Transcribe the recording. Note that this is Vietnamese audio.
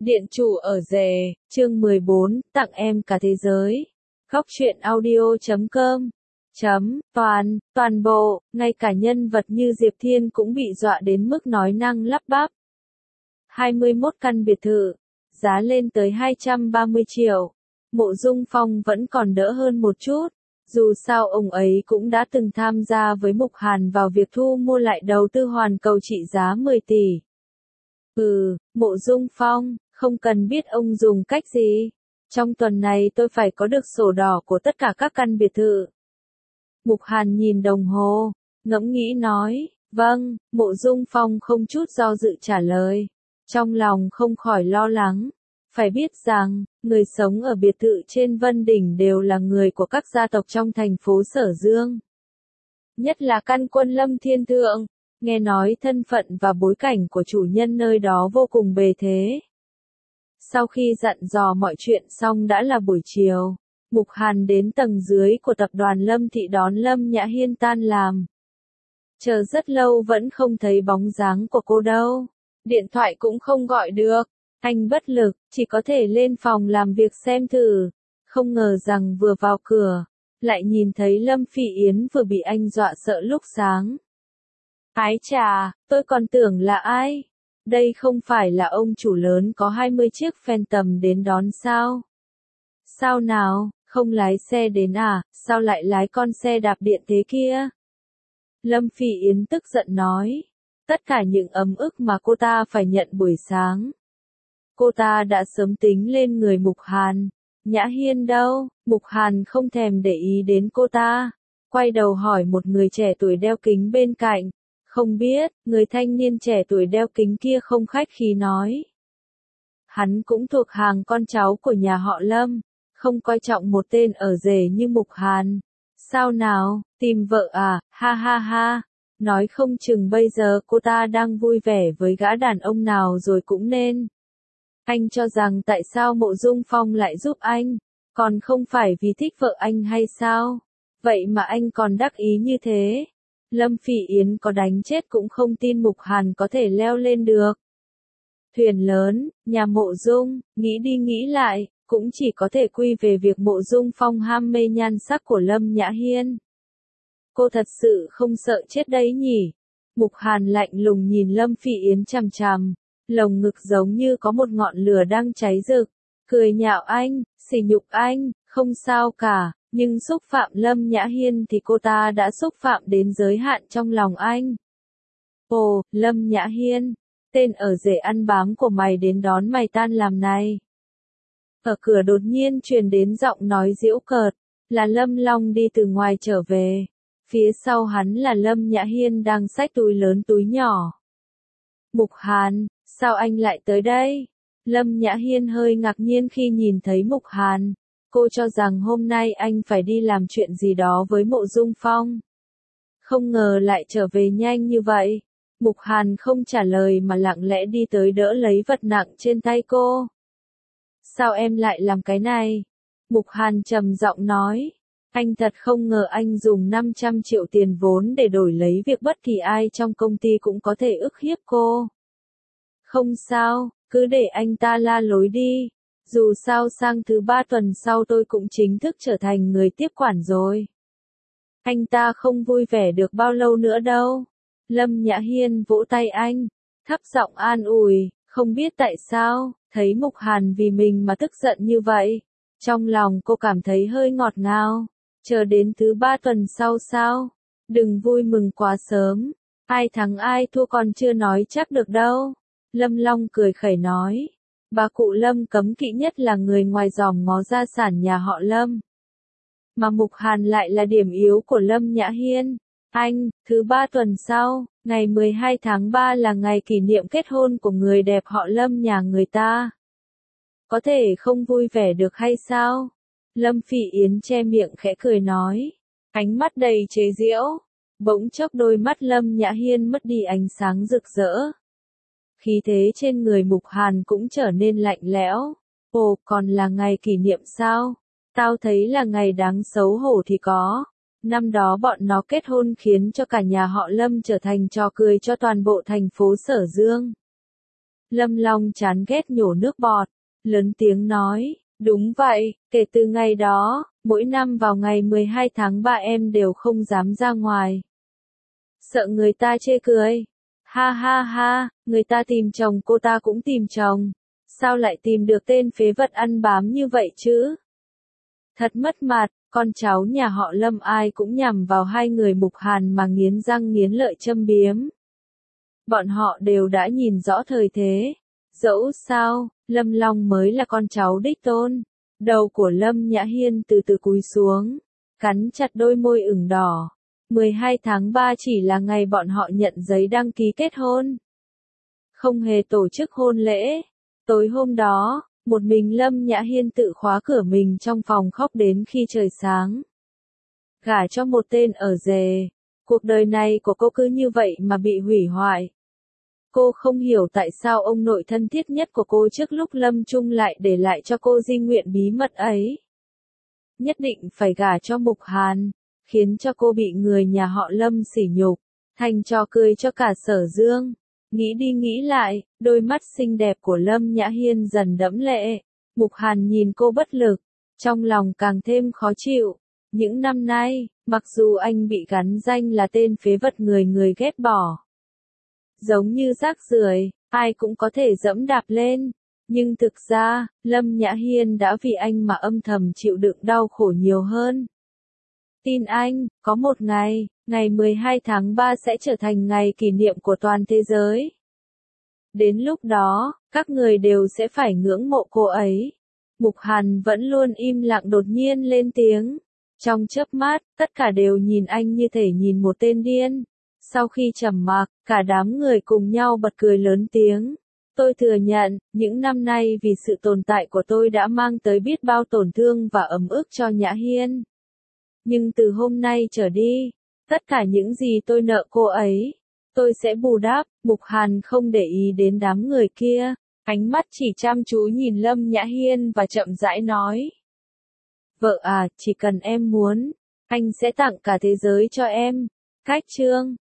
Điện chủ ở rể, chương 14, tặng em cả thế giới. Góc truyện audio.com toàn bộ, ngay cả nhân vật như Diệp Thiên cũng bị dọa đến mức nói năng lắp bắp. 21 căn biệt thự, giá lên tới 230 triệu. Mộ Dung Phong vẫn còn đỡ hơn một chút, dù sao ông ấy cũng đã từng tham gia với Mục Hàn vào việc thu mua lại đầu tư hoàn cầu trị giá 10 tỷ. Mộ Dung Phong, không cần biết ông dùng cách gì. Trong tuần này tôi phải có được sổ đỏ của tất cả các căn biệt thự. Mục Hàn nhìn đồng hồ, ngẫm nghĩ nói, vâng, Mộ Dung Phong không chút do dự trả lời. Trong lòng không khỏi lo lắng. Phải biết rằng, người sống ở biệt thự trên Vân Đỉnh đều là người của các gia tộc trong thành phố Sở Dương. Nhất là căn quân Lâm Thiên Thượng, nghe nói thân phận và bối cảnh của chủ nhân nơi đó vô cùng bề thế. Sau khi dặn dò mọi chuyện xong đã là buổi chiều, Mục Hàn đến tầng dưới của tập đoàn Lâm Thị đón Lâm Nhã Hiên tan làm. Chờ rất lâu vẫn không thấy bóng dáng của cô đâu, điện thoại cũng không gọi được, anh bất lực, chỉ có thể lên phòng làm việc xem thử. Không ngờ rằng vừa vào cửa, lại nhìn thấy Lâm Phỉ Yến vừa bị anh dọa sợ lúc sáng. Ái chà, tôi còn tưởng là ai? Đây không phải là ông chủ lớn có 20 chiếc Phantom đến đón sao? Sao nào, không lái xe đến à, sao lại lái con xe đạp điện thế kia? Lâm Phỉ Yến tức giận nói. Tất cả những ấm ức mà cô ta phải nhận buổi sáng, cô ta đã sớm tính lên người Mục Hàn. Nhã Hiên đâu? Mục Hàn không thèm để ý đến cô ta, quay đầu hỏi một người trẻ tuổi đeo kính bên cạnh. Không biết, người thanh niên trẻ tuổi đeo kính kia không khách khí nói. Hắn cũng thuộc hàng con cháu của nhà họ Lâm, không coi trọng một tên ở rể như Mục Hàn. Sao nào, tìm vợ à, ha ha ha, nói không chừng bây giờ cô ta đang vui vẻ với gã đàn ông nào rồi cũng nên. Anh cho rằng tại sao Mộ Dung Phong lại giúp anh, còn không phải vì thích vợ anh hay sao? Vậy mà anh còn đắc ý như thế. Lâm Phỉ Yến có đánh chết cũng không tin Mục Hàn có thể leo lên được. Thuyền lớn, nhà Mộ Dung, nghĩ đi nghĩ lại, cũng chỉ có thể quy về việc Mộ Dung Phong ham mê nhan sắc của Lâm Nhã Hiên. Cô thật sự không sợ chết đấy nhỉ? Mục Hàn lạnh lùng nhìn Lâm Phỉ Yến chằm chằm, lồng ngực giống như có một ngọn lửa đang cháy rực, cười nhạo anh, sỉ nhục anh, không sao cả. Nhưng xúc phạm Lâm Nhã Hiên thì cô ta đã xúc phạm đến giới hạn trong lòng anh. Ồ, Lâm Nhã Hiên, tên ở rể ăn bám của mày đến đón mày tan làm này. Ở cửa đột nhiên truyền đến giọng nói giễu cợt, là Lâm Long đi từ ngoài trở về. Phía sau hắn là Lâm Nhã Hiên đang xách túi lớn túi nhỏ. Mục Hàn, sao anh lại tới đây? Lâm Nhã Hiên hơi ngạc nhiên khi nhìn thấy Mục Hàn. Cô cho rằng hôm nay anh phải đi làm chuyện gì đó với Mộ Dung Phong. Không ngờ lại trở về nhanh như vậy. Mục Hàn không trả lời mà lặng lẽ đi tới đỡ lấy vật nặng trên tay cô. Sao em lại làm cái này? Mục Hàn trầm giọng nói. Anh thật không ngờ anh dùng 500 triệu tiền vốn để đổi lấy việc bất kỳ ai trong công ty cũng có thể ức hiếp cô. Không sao, cứ để anh ta la lối đi. Dù sao sang thứ 3 tuần sau tôi cũng chính thức trở thành người tiếp quản rồi. Anh ta không vui vẻ được bao lâu nữa đâu. Lâm Nhã Hiên vỗ tay anh, thấp giọng an ủi, không biết tại sao, thấy Mục Hàn vì mình mà tức giận như vậy. Trong lòng cô cảm thấy hơi ngọt ngào. Chờ đến thứ 3 tuần sau sao? Đừng vui mừng quá sớm. Ai thắng ai thua còn chưa nói chắc được đâu. Lâm Long cười khẩy nói. Bà cụ Lâm cấm kỵ nhất là người ngoài giòm ngó gia sản nhà họ Lâm. Mà Mục Hàn lại là điểm yếu của Lâm Nhã Hiên. Anh, thứ 3 tuần sau, ngày 12 tháng 3 là ngày kỷ niệm kết hôn của người đẹp họ Lâm nhà người ta. Có thể không vui vẻ được hay sao? Lâm Phỉ Yến che miệng khẽ cười nói. Ánh mắt đầy chế giễu. Bỗng chốc đôi mắt Lâm Nhã Hiên mất đi ánh sáng rực rỡ. Khí thế trên người Mục Hàn cũng trở nên lạnh lẽo. Ồ, còn là ngày kỷ niệm sao? Tao thấy là ngày đáng xấu hổ thì có. Năm đó bọn nó kết hôn khiến cho cả nhà họ Lâm trở thành trò cười cho toàn bộ thành phố Sở Dương. Lâm Long chán ghét nhổ nước bọt, lớn tiếng nói, đúng vậy, kể từ ngày đó, mỗi năm vào ngày 12 tháng 3 em đều không dám ra ngoài. Sợ người ta chê cười. Ha ha ha, người ta tìm chồng cô ta cũng tìm chồng. Sao lại tìm được tên phế vật ăn bám như vậy chứ? Thật mất mặt, con cháu nhà họ Lâm ai cũng nhằm vào hai người Mục Hàn mà nghiến răng nghiến lợi châm biếm. Bọn họ đều đã nhìn rõ thời thế. Dẫu sao, Lâm Long mới là con cháu đích tôn. Đầu của Lâm Nhã Hiên từ từ cúi xuống, cắn chặt đôi môi ửng đỏ. 12 tháng 3 chỉ là ngày bọn họ nhận giấy đăng ký kết hôn. Không hề tổ chức hôn lễ. Tối hôm đó, một mình Lâm Nhã Hiên tự khóa cửa mình trong phòng khóc đến khi trời sáng. Gả cho một tên ở rể. Cuộc đời này của cô cứ như vậy mà bị hủy hoại. Cô không hiểu tại sao ông nội thân thiết nhất của cô trước lúc lâm chung lại để lại cho cô di nguyện bí mật ấy. Nhất định phải gả cho Mục Hàn, khiến cho cô bị người nhà họ Lâm sỉ nhục, thành trò cười cho cả Sở Dương. Nghĩ đi nghĩ lại, đôi mắt xinh đẹp của Lâm Nhã Hiên dần đẫm lệ. Mục Hàn nhìn cô bất lực, trong lòng càng thêm khó chịu. Những năm nay, mặc dù anh bị gắn danh là tên phế vật người người ghét bỏ, giống như rác rưởi, ai cũng có thể dẫm đạp lên. Nhưng thực ra, Lâm Nhã Hiên đã vì anh mà âm thầm chịu đựng đau khổ nhiều hơn. Tin anh, có một ngày, ngày 12 tháng 3 sẽ trở thành ngày kỷ niệm của toàn thế giới. Đến lúc đó, các người đều sẽ phải ngưỡng mộ cô ấy. Mục Hàn vẫn luôn im lặng đột nhiên lên tiếng. Trong chớp mắt, tất cả đều nhìn anh như thể nhìn một tên điên. Sau khi trầm mặc, cả đám người cùng nhau bật cười lớn tiếng. Tôi thừa nhận, những năm nay vì sự tồn tại của tôi đã mang tới biết bao tổn thương và ấm ức cho Nhã Hiên. Nhưng từ hôm nay trở đi, tất cả những gì tôi nợ cô ấy, tôi sẽ bù đắp. Mục Hàn không để ý đến đám người kia, ánh mắt chỉ chăm chú nhìn Lâm Nhã Hiên và chậm rãi nói. Vợ à, chỉ cần em muốn, anh sẽ tặng cả thế giới cho em. Cách chương